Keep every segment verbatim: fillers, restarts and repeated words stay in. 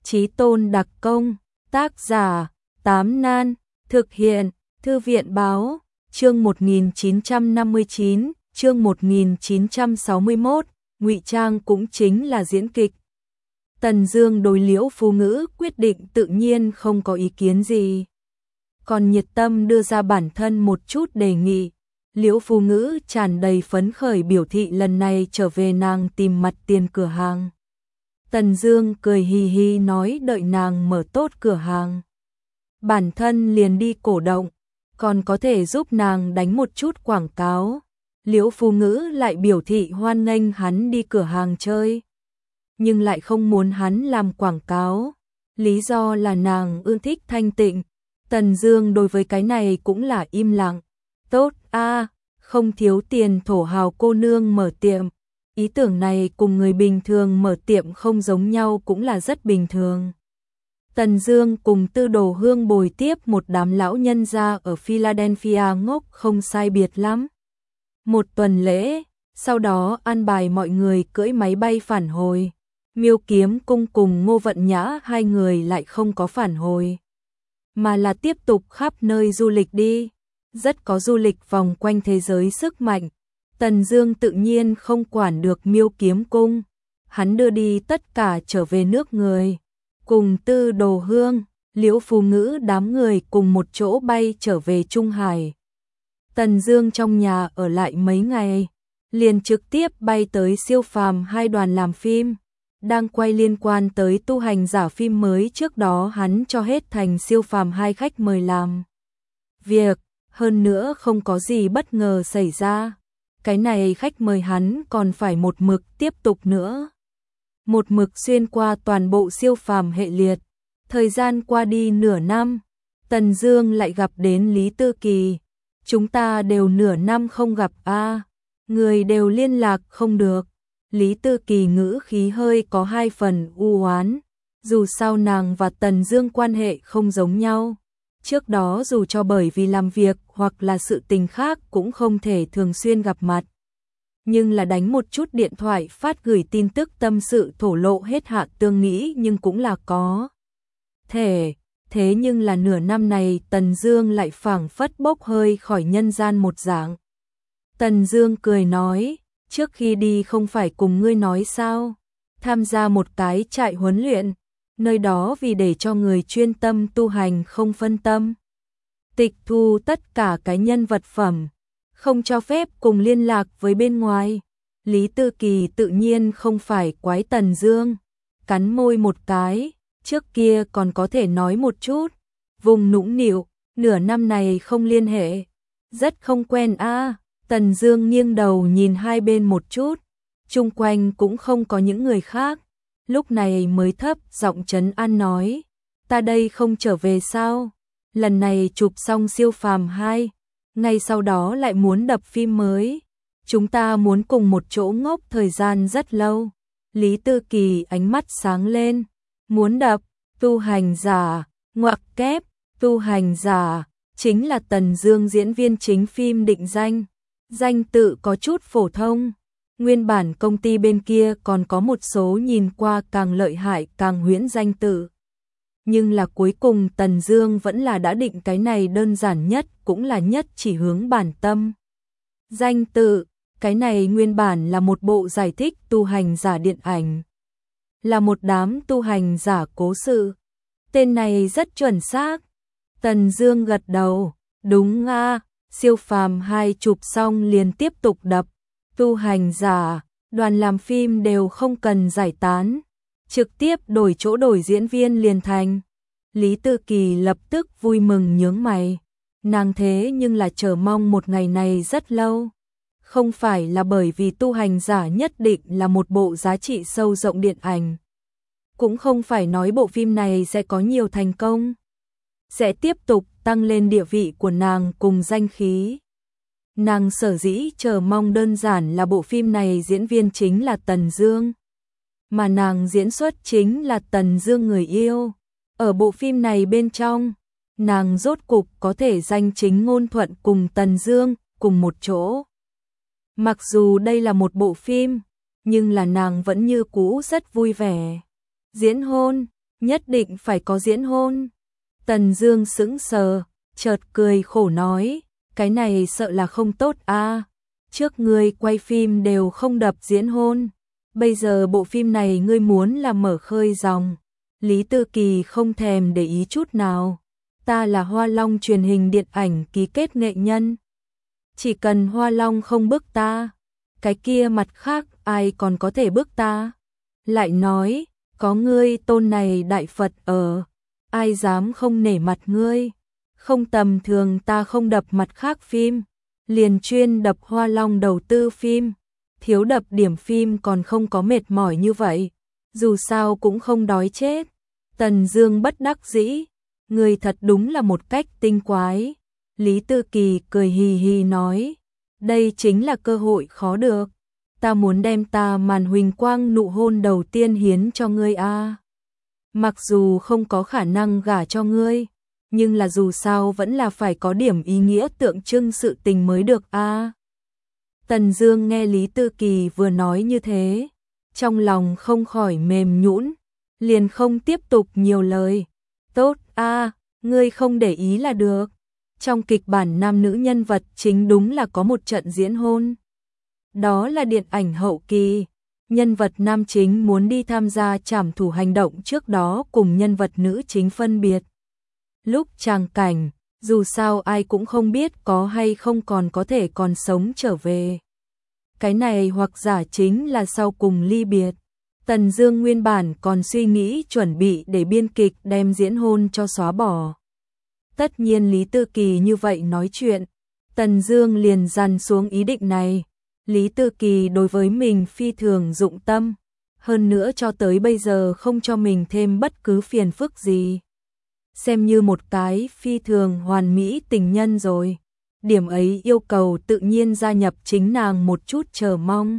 Chí Tôn đặc công, tác giả, Tám Nan, thực hiện, Thư viện báo, chương một nghìn chín trăm năm mươi chín, chương một nghìn chín trăm sáu mươi mốt, ngụy trang cũng chính là diễn kịch. Tần Dương đối Liễu Phu Ngữ quyết định tự nhiên không có ý kiến gì, còn nhiệt tâm đưa ra bản thân một chút đề nghị. Liễu Phu Ngữ tràn đầy phấn khởi biểu thị lần này trở về nàng tìm mặt tiền cửa hàng. Tần Dương cười hì hì nói đợi nàng mở tốt cửa hàng, bản thân liền đi cổ động, còn có thể giúp nàng đánh một chút quảng cáo. Liễu Phu Ngữ lại biểu thị hoan nghênh hắn đi cửa hàng chơi, nhưng lại không muốn hắn làm quảng cáo, lý do là nàng ưa thích thanh tịnh. Tần Dương đối với cái này cũng là im lặng. Tốt a, không thiếu tiền thổ hào cô nương mở tiệm. Ý tưởng này cùng người bình thường mở tiệm không giống nhau cũng là rất bình thường. Tần Dương cùng Tư Đồ Hương bồi tiếp một đám lão nhân gia ở Philadelphia ngốc không sai biệt lắm. Một tuần lễ, sau đó an bài mọi người cưỡi máy bay phản hồi. Miêu Kiếm Cung cùng Ngô Vận Nhã hai người lại không có phản hồi, mà là tiếp tục khắp nơi du lịch đi. Rất có du lịch vòng quanh thế giới sức mạnh. Tần Dương tự nhiên không quản được Miêu Kiếm Cung, hắn đưa đi tất cả trở về nước người, cùng Tư Đồ Hương, Liễu Phu Ngữ đám người cùng một chỗ bay trở về Trung Hải. Tần Dương trong nhà ở lại mấy ngày, liền trực tiếp bay tới Siêu Phàm hai đoàn làm phim, đang quay liên quan tới tu hành giả phim mới. Trước đó hắn cho hết thành Siêu Phàm hai khách mời làm việc, hơn nữa không có gì bất ngờ xảy ra. Cái này khách mời hắn còn phải một mực tiếp tục nữa, một mực xuyên qua toàn bộ Siêu Phàm hệ liệt. Thời gian qua đi nửa năm, Tần Dương lại gặp đến Lý Tư Kỳ. Chúng ta đều nửa năm không gặp a, người đều liên lạc không được. Lý Tư Kỳ ngữ khí hơi có hai phần u oán, dù sao nàng và Tần Dương quan hệ không giống nhau. Trước đó dù cho bởi vì làm việc hoặc là sự tình khác cũng không thể thường xuyên gặp mặt, nhưng là đánh một chút điện thoại phát gửi tin tức tâm sự thổ lộ hết hạ tương nghĩ nhưng cũng là có thể. Thế nhưng là nửa năm này Tần Dương lại phảng phất bốc hơi khỏi nhân gian một dạng. Tần Dương cười nói, trước khi đi không phải cùng ngươi nói sao, tham gia một cái trại huấn luyện, nơi đó vì để cho người chuyên tâm tu hành không phân tâm, tịch thu tất cả cái nhân vật phẩm, không cho phép cùng liên lạc với bên ngoài. Lý Tư Kỳ tự nhiên không phải quái Tần Dương, cắn môi một cái, trước kia còn có thể nói một chút, vùng nũng nịu, nửa năm này không liên hệ, rất không quen a. À. Tần Dương nghiêng đầu nhìn hai bên một chút, chung quanh cũng không có những người khác, lúc này mới thấp giọng trấn an nói, ta đây không trở về sao? Lần này chụp xong Siêu Phàm hai, ngay sau đó lại muốn đập phim mới, chúng ta muốn cùng một chỗ ngốc thời gian rất lâu. Lý Tư Kỳ ánh mắt sáng lên, muốn đập tu hành giả, ngoặc kép, tu hành giả chính là Tần Dương diễn viên chính phim định danh. Danh tự có chút phổ thông, nguyên bản công ty bên kia còn có một số nhìn qua càng lợi hại càng huyễn danh tự. Nhưng là cuối cùng Tần Dương vẫn là đã định cái này đơn giản nhất cũng là nhất chỉ hướng bản tâm. Danh tự, cái này nguyên bản là một bộ giải thích tu hành giả điện ảnh, là một đám tu hành giả cố sự. Tên này rất chuẩn xác. Tần Dương gật đầu, đúng a. Siêu Phàm hai chụp xong liền tiếp tục đập, tu hành giả, đoàn làm phim đều không cần giải tán, trực tiếp đổi chỗ đổi diễn viên liền thành. Lý Tư Kỳ lập tức vui mừng nhướng mày, nàng thế nhưng là chờ mong một ngày này rất lâu, không phải là bởi vì tu hành giả nhất định là một bộ giá trị sâu rộng điện ảnh, cũng không phải nói bộ phim này sẽ có nhiều thành công, sẽ tiếp tục tăng lên địa vị của nàng cùng danh khí. Nàng sở dĩ chờ mong đơn giản là bộ phim này diễn viên chính là Tần Dương, mà nàng diễn xuất chính là Tần Dương người yêu. Ở bộ phim này bên trong, nàng rốt cục có thể danh chính ngôn thuận cùng Tần Dương cùng một chỗ. Mặc dù đây là một bộ phim, nhưng là nàng vẫn như cũ rất vui vẻ. Diễn hôn, nhất định phải có diễn hôn. Tần Dương sững sờ, chợt cười khổ nói, cái này sợ là không tốt a. Trước ngươi quay phim đều không đập diễn hôn, bây giờ bộ phim này ngươi muốn là mở khơi dòng. Lý Tư Kỳ không thèm để ý chút nào. Ta là Hoa Long truyền hình điện ảnh ký kết nghệ nhân. Chỉ cần Hoa Long không bức ta, cái kia mặt khác ai còn có thể bức ta. Lại nói, có ngươi tôn này đại Phật ở, ai dám không nể mặt ngươi. Không tầm thường ta không đập mặt khác phim, liền chuyên đập Hoa Long đầu tư phim. Thiếu đập điểm phim còn không có mệt mỏi như vậy, dù sao cũng không đói chết. Tần Dương bất đắc dĩ, người thật đúng là một cách tinh quái. Lý Tư Kỳ cười hì hì nói, đây chính là cơ hội khó được. Ta muốn đem ta màn huỳnh quang nụ hôn đầu tiên hiến cho ngươi a. Mặc dù không có khả năng gả cho ngươi, nhưng là dù sao vẫn là phải có điểm ý nghĩa tượng trưng sự tình mới được a. Tần Dương nghe Lý Tư Kỳ vừa nói như thế, trong lòng không khỏi mềm nhũn, liền không tiếp tục nhiều lời. Tốt a, ngươi không để ý là được. Trong kịch bản nam nữ nhân vật chính đúng là có một trận diễn hôn. Đó là điện ảnh hậu kỳ, nhân vật nam chính muốn đi tham gia trảm thủ hành động trước đó cùng nhân vật nữ chính phân biệt. Lúc tràng cảnh, dù sao ai cũng không biết có hay không còn có thể còn sống trở về. Cái này hoặc giả chính là sau cùng ly biệt. Tần Dương nguyên bản còn suy nghĩ chuẩn bị để biên kịch đem diễn hôn cho xóa bỏ. Tất nhiên Lý Tư Kỳ như vậy nói chuyện, Tần Dương liền dằn xuống ý định này. Lý Tư Kỳ đối với mình phi thường dụng tâm, hơn nữa cho tới bây giờ không cho mình thêm bất cứ phiền phức gì. Xem như một cái phi thường hoàn mỹ tình nhân rồi. Điểm ấy yêu cầu tự nhiên gia nhập chính nàng một chút chờ mong.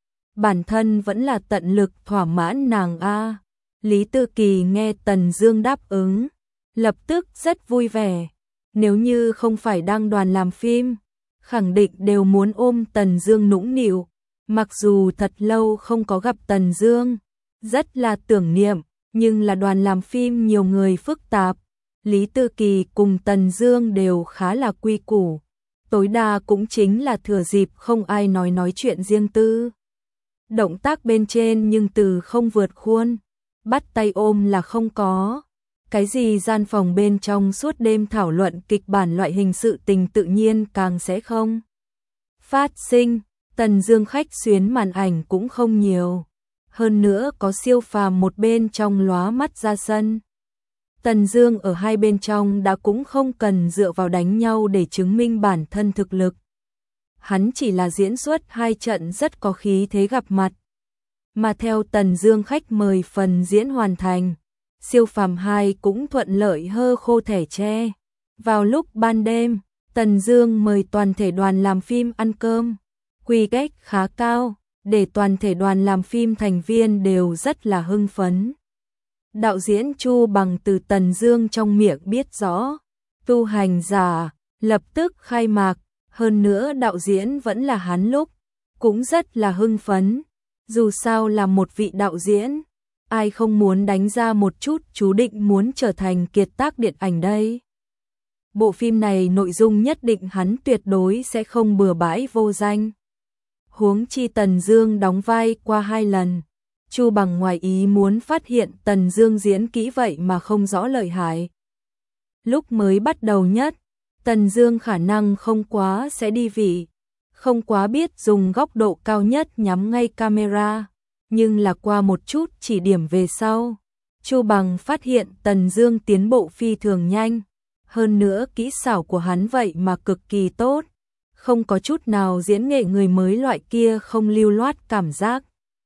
Bản thân vẫn là tận lực thỏa mãn nàng a. Lý Tư Kỳ nghe Tần Dương đáp ứng, lập tức rất vui vẻ. Nếu như không phải đang đoàn làm phim, khẳng định đều muốn ôm Tần Dương nũng nịu. Mặc dù thật lâu không có gặp Tần Dương, rất là tưởng niệm, nhưng là đoàn làm phim nhiều người phức tạp. Lý Tư Kỳ cùng Tần Dương đều khá là quy củ, tối đa cũng chính là thừa dịp không ai nói nói chuyện riêng tư. Động tác bên trên nhưng từ không vượt khuôn, bắt tay ôm là không có. Cái gì gian phòng bên trong suốt đêm thảo luận kịch bản loại hình sự tình tự nhiên càng sẽ không phát sinh. Tần Dương khách xuyến màn ảnh cũng không nhiều, hơn nữa có Siêu Phàm một bên trong lóa mắt ra sân. Tần Dương ở hai bên trong đã cũng không cần dựa vào đánh nhau để chứng minh bản thân thực lực. Hắn chỉ là diễn xuất hai trận rất có khí thế gặp mặt. Mà theo Tần Dương khách mời phần diễn hoàn thành, Siêu Phàm hai cũng thuận lợi hơ khô thẻ tre. Vào lúc ban đêm, Tần Dương mời toàn thể đoàn làm phim ăn cơm. Quy cách khá cao, để toàn thể đoàn làm phim thành viên đều rất là hưng phấn. Đạo diễn Chu Bằng từ Tần Dương trong miệng biết rõ, tu hành giả, lập tức khai mạc, hơn nữa đạo diễn vẫn là hắn lúc, cũng rất là hưng phấn. Dù sao là một vị đạo diễn, ai không muốn đánh ra một chút chú định muốn trở thành kiệt tác điện ảnh đây. Bộ phim này nội dung nhất định hắn tuyệt đối sẽ không bừa bãi vô danh. Huống chi Tần Dương đóng vai qua hai lần, Chu Bằng ngoài ý muốn phát hiện Tần Dương diễn kỹ vậy mà không rõ lợi hại. Lúc mới bắt đầu nhất, Tần Dương khả năng không quá sẽ đi vị, không quá biết dùng góc độ cao nhất nhắm ngay camera, nhưng là qua một chút chỉ điểm về sau, Chu Bằng phát hiện Tần Dương tiến bộ phi thường nhanh, hơn nữa kỹ xảo của hắn vậy mà cực kỳ tốt, không có chút nào diễn nghệ người mới loại kia không lưu loát cảm giác.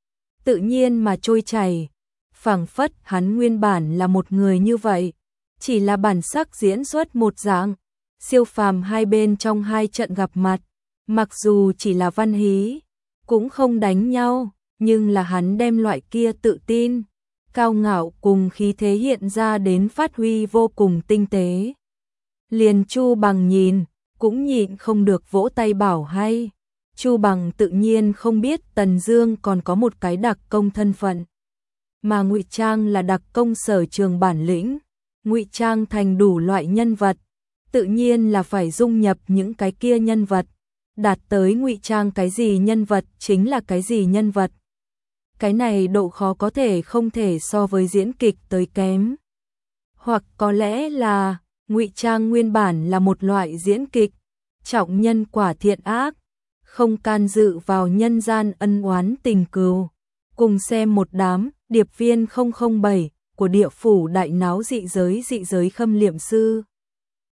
Tự nhiên mà trôi chảy, phảng phất hắn nguyên bản là một người như vậy, chỉ là bản sắc diễn xuất một dạng. Siêu Phàm hai bên trong hai trận gặp mặt, mặc dù chỉ là văn hí, cũng không đánh nhau, nhưng là hắn đem loại kia tự tin, cao ngạo cùng khí thế hiện ra đến phát huy vô cùng tinh tế. Liền Chu Bằng nhìn, cũng nhịn không được vỗ tay bảo hay. Chu Bằng tự nhiên không biết Tần Dương còn có một cái đặc công thân phận. mà ngụy trang là đặc công sở trường bản lĩnh, ngụy trang thành đủ loại nhân vật, tự nhiên là phải dung nhập những cái kia nhân vật, đạt tới ngụy trang cái gì nhân vật chính là cái gì nhân vật. Cái này độ khó có thể không thể so với diễn kịch tới kém. Hoặc có lẽ là ngụy trang nguyên bản là một loại diễn kịch, trọng nhân quả thiện ác, không can dự vào nhân gian ân oán tình cừu. Cùng xem một đám điệp viên không không bảy của địa phủ đại náo dị giới dị giới khâm liệm sư.